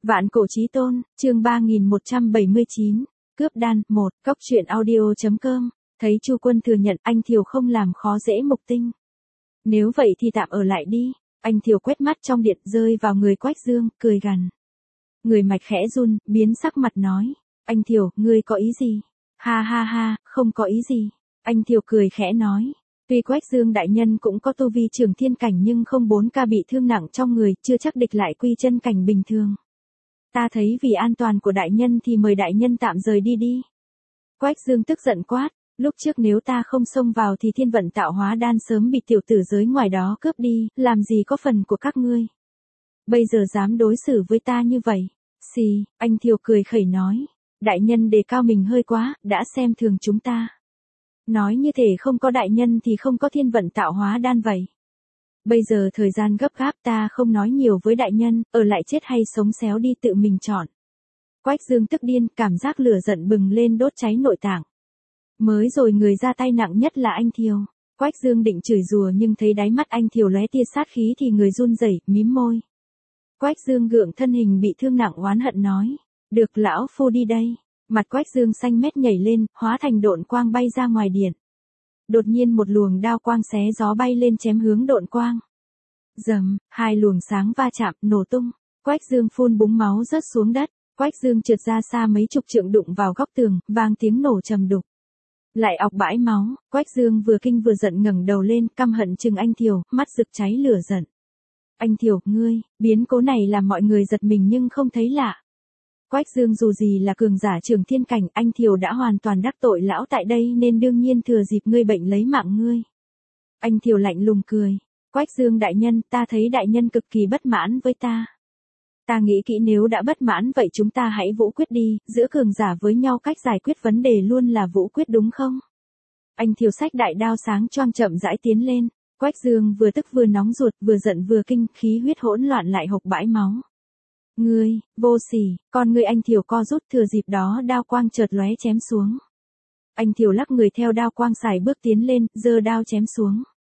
Vạn cổ chí tôn, chương 3179, cướp đan, 1, cóc truyện audio.com, thấy Chu Quân thừa nhận anh Thiều không làm khó dễ Mục Tinh. Nếu vậy thì tạm ở lại đi, anh Thiều quét mắt trong điện rơi vào người Quách Dương, cười gằn. Người Mạch khẽ run, biến sắc mặt nói, anh Thiều, ngươi có ý gì? Ha ha ha, không có ý gì. Anh Thiều cười khẽ nói. Tuy Quách Dương đại nhân cũng có tu vi trưởng thiên cảnh nhưng không 4 ca bị thương nặng trong người, chưa chắc địch lại quy chân cảnh bình thường. Ta thấy vì an toàn của đại nhân thì mời đại nhân tạm rời đi đi. Quách Dương tức giận quát, lúc trước nếu ta không xông vào thì thiên vận tạo hóa đan sớm bị tiểu tử giới ngoài đó cướp đi, làm gì có phần của các ngươi. Bây giờ dám đối xử với ta như vậy. Xì, anh Thiều cười khẩy nói, đại nhân đề cao mình hơi quá, đã xem thường chúng ta. Nói như thể không có đại nhân thì không có thiên vận tạo hóa đan vậy. Bây giờ thời gian gấp gáp, ta không nói nhiều với đại nhân, ở lại chết hay sống xéo đi tự mình chọn. Quách Dương tức điên, cảm giác lửa giận bừng lên đốt cháy nội tạng. Mới rồi người ra tay nặng nhất là anh Thiều. Quách Dương định chửi rủa nhưng thấy đáy mắt anh Thiều lóe tia sát khí thì người run rẩy, mím môi. Quách Dương gượng thân hình bị thương nặng oán hận nói, được lão phu đi đây. Mặt Quách Dương xanh mét nhảy lên, hóa thành độn quang bay ra ngoài điện. Đột nhiên một luồng đao quang xé gió bay lên chém hướng độn quang. Rầm, hai luồng sáng va chạm, nổ tung. Quách Dương phun búng máu rớt xuống đất. Quách Dương trượt ra xa mấy chục trượng đụng vào góc tường, vang tiếng nổ trầm đục. Lại ọc bãi máu, Quách Dương vừa kinh vừa giận ngẩng đầu lên, căm hận chừng anh Thiều, mắt rực cháy lửa giận. Anh Thiều, ngươi, biến cố này làm mọi người giật mình nhưng không thấy lạ. Quách Dương dù gì là cường giả trưởng thiên cảnh, anh Thiều đã hoàn toàn đắc tội lão tại đây nên đương nhiên thừa dịp ngươi bệnh lấy mạng ngươi. Anh Thiều lạnh lùng cười. Quách Dương đại nhân, ta thấy đại nhân cực kỳ bất mãn với ta. Ta nghĩ kỹ nếu đã bất mãn vậy chúng ta hãy vũ quyết đi, giữa cường giả với nhau cách giải quyết vấn đề luôn là vũ quyết đúng không? Anh Thiều xách đại đao sáng choang chậm rãi tiến lên. Quách Dương vừa tức vừa nóng ruột, vừa giận vừa kinh, khí huyết hỗn loạn lại hộc bãi máu. Ngươi, vô sỉ, con ngươi anh Thiều co rút, thừa dịp đó đao quang chợt lóe chém xuống. Anh Thiều lắc người theo đao quang xài bước tiến lên, giơ đao chém xuống.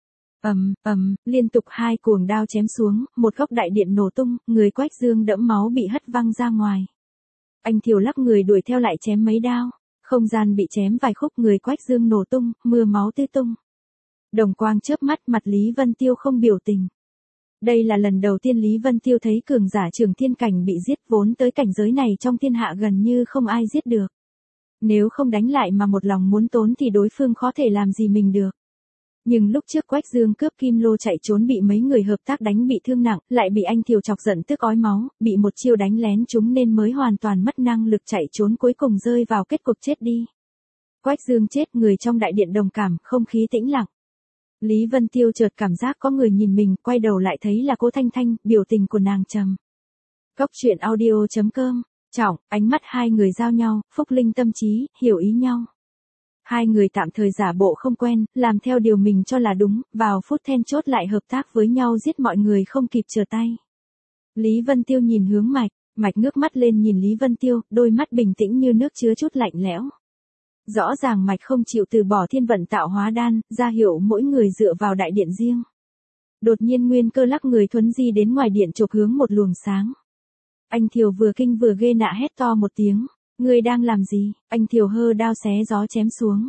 Liên tục hai cuồng đao chém xuống, một góc đại điện nổ tung, người Quách Dương đẫm máu bị hất văng ra ngoài. Anh Thiều lắc người đuổi theo lại chém mấy đao, không gian bị chém vài khúc, người Quách Dương nổ tung, mưa máu tứ tung. Đồng quang chớp mắt, mặt Lý Vân Tiêu không biểu tình. Đây là lần đầu tiên Lý Vân Tiêu thấy cường giả trưởng thiên cảnh bị giết, vốn tới cảnh giới này trong thiên hạ gần như không ai giết được. Nếu không đánh lại mà một lòng muốn tốn thì đối phương khó thể làm gì mình được. Nhưng lúc trước Quách Dương cướp kim lô chạy trốn bị mấy người hợp tác đánh bị thương nặng, lại bị anh Thiều chọc giận tức ói máu, bị một chiêu đánh lén trúng nên mới hoàn toàn mất năng lực chạy trốn, cuối cùng rơi vào kết cục chết đi. Quách Dương chết, người trong đại điện đồng cảm, không khí tĩnh lặng. Lý Vân Tiêu chợt cảm giác có người nhìn mình, quay đầu lại thấy là Cố Thanh Thanh, biểu tình của nàng trầm. Cóc truyện audio.com, trọng, ánh mắt hai người giao nhau, phúc linh tâm trí, hiểu ý nhau. Hai người tạm thời giả bộ không quen, làm theo điều mình cho là đúng, vào phút then chốt lại hợp tác với nhau giết mọi người không kịp trở tay. Lý Vân Tiêu nhìn hướng Mạch, Mạch ngước mắt lên nhìn Lý Vân Tiêu, đôi mắt bình tĩnh như nước chứa chút lạnh lẽo. Rõ ràng Mạch không chịu từ bỏ thiên vận tạo hóa đan, ra hiệu mỗi người dựa vào đại điện riêng. Đột nhiên Nguyên Cơ lắc người thuấn di đến ngoài điện chộp hướng một luồng sáng. Anh Thiều vừa kinh vừa ghê nạ hét to một tiếng. Ngươi đang làm gì? Anh Thiều hơ đao xé gió chém xuống.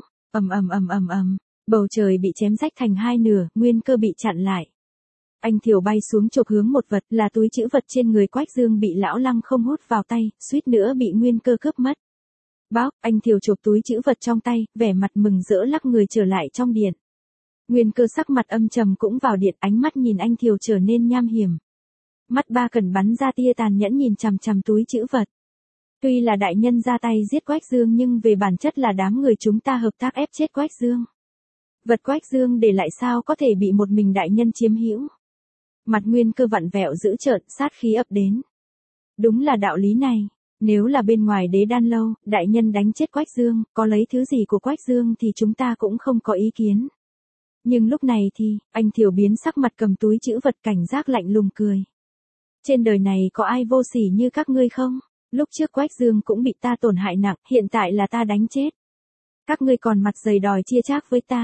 Bầu trời bị chém rách thành hai nửa, Nguyên Cơ bị chặn lại. Anh Thiều bay xuống chộp hướng một vật, là túi trữ vật trên người Quách Dương bị lão Lăng không hút vào tay, suýt nữa bị Nguyên Cơ cướp mất. Bác, anh Thiều chộp túi trữ vật trong tay, vẻ mặt mừng rỡ lắc người trở lại trong điện. Nguyên Cơ sắc mặt âm trầm cũng vào điện, ánh mắt nhìn anh Thiều trở nên nham hiểm. Mắt ba cần bắn ra tia tàn nhẫn nhìn chằm chằm túi trữ vật. Tuy là đại nhân ra tay giết Quách Dương nhưng về bản chất là đám người chúng ta hợp tác ép chết Quách Dương. Vật Quách Dương để lại sao có thể bị một mình đại nhân chiếm hữu. Mặt Nguyên Cơ vặn vẹo dữ tợn, sát khí ập đến. Đúng là đạo lý này. Nếu là bên ngoài Đế Đan lâu, đại nhân đánh chết Quách Dương, có lấy thứ gì của Quách Dương thì chúng ta cũng không có ý kiến. Nhưng lúc này thì, anh Thiều biến sắc mặt cầm túi trữ vật cảnh giác lạnh lùng cười. Trên đời này có ai vô sỉ như các ngươi không? Lúc trước Quách Dương cũng bị ta tổn hại nặng, hiện tại là ta đánh chết. Các ngươi còn mặt dày đòi chia chác với ta.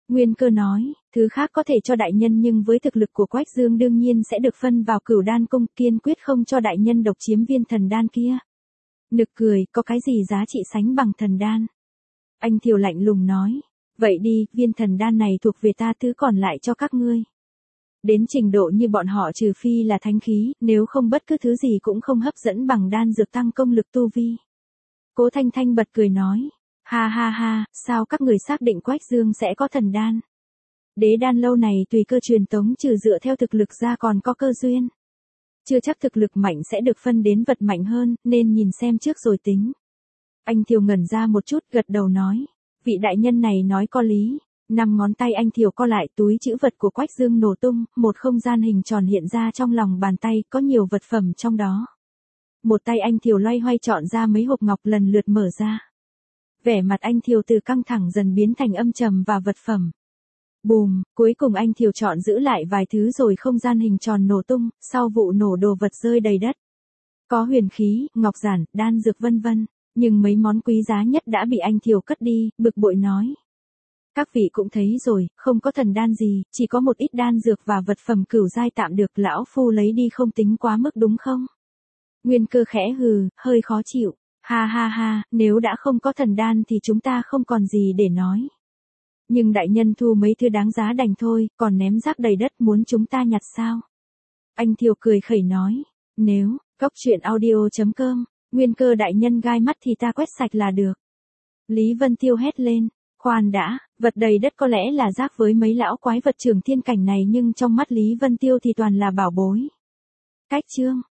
Nguyên Cơ nói, thứ khác có thể cho đại nhân nhưng với thực lực của Quách Dương đương nhiên sẽ được phân vào Cửu Đan Cung, kiên quyết không cho đại nhân độc chiếm viên thần đan kia. Nực cười, có cái gì giá trị sánh bằng thần đan? Anh Thiều lạnh lùng nói, vậy đi, viên thần đan này thuộc về ta, thứ còn lại cho các ngươi. Đến trình độ như bọn họ trừ phi là thánh khí, nếu không bất cứ thứ gì cũng không hấp dẫn bằng đan dược tăng công lực tu vi. Cố Thanh Thanh bật cười nói, ha ha ha, sao các người xác định Quách Dương sẽ có thần đan? Đế đan lâu này tùy cơ truyền tống, trừ dựa theo thực lực ra còn có cơ duyên. Chưa chắc thực lực mạnh sẽ được phân đến vật mạnh hơn, nên nhìn xem trước rồi tính. Anh Thiều ngẩn ra một chút, gật đầu nói, vị đại nhân này nói có lý. 5 ngón tay anh Thiều co lại, túi trữ vật của Quách Dương nổ tung, một không gian hình tròn hiện ra trong lòng bàn tay, có nhiều vật phẩm trong đó. Một tay anh Thiều loay hoay chọn ra mấy hộp ngọc lần lượt mở ra. Vẻ mặt anh Thiều từ căng thẳng dần biến thành âm trầm và vật phẩm. Bùm, cuối cùng anh Thiều chọn giữ lại vài thứ rồi không gian hình tròn nổ tung, sau vụ nổ đồ vật rơi đầy đất. Có huyền khí, ngọc giản, đan dược vân vân, nhưng mấy món quý giá nhất đã bị anh Thiều cất đi, bực bội nói. Các vị cũng thấy rồi, không có thần đan gì, chỉ có một ít đan dược và vật phẩm cửu giai tạm được, lão phu lấy đi không tính quá mức đúng không? Nguyên Cơ khẽ hừ, hơi khó chịu, ha ha ha, nếu đã không có thần đan thì chúng ta không còn gì để nói. Nhưng đại nhân thu mấy thứ đáng giá đành thôi, còn ném rác đầy đất muốn chúng ta nhặt sao? Anh Thiều cười khẩy nói, nếu, coctruyện.audio.com, Nguyên Cơ đại nhân gai mắt thì ta quét sạch là được. Lý Vân Tiêu hét lên, khoan đã, vật đầy đất có lẽ là rác với mấy lão quái vật trường thiên cảnh này nhưng trong mắt Lý Vân Tiêu thì toàn là bảo bối. Cách chương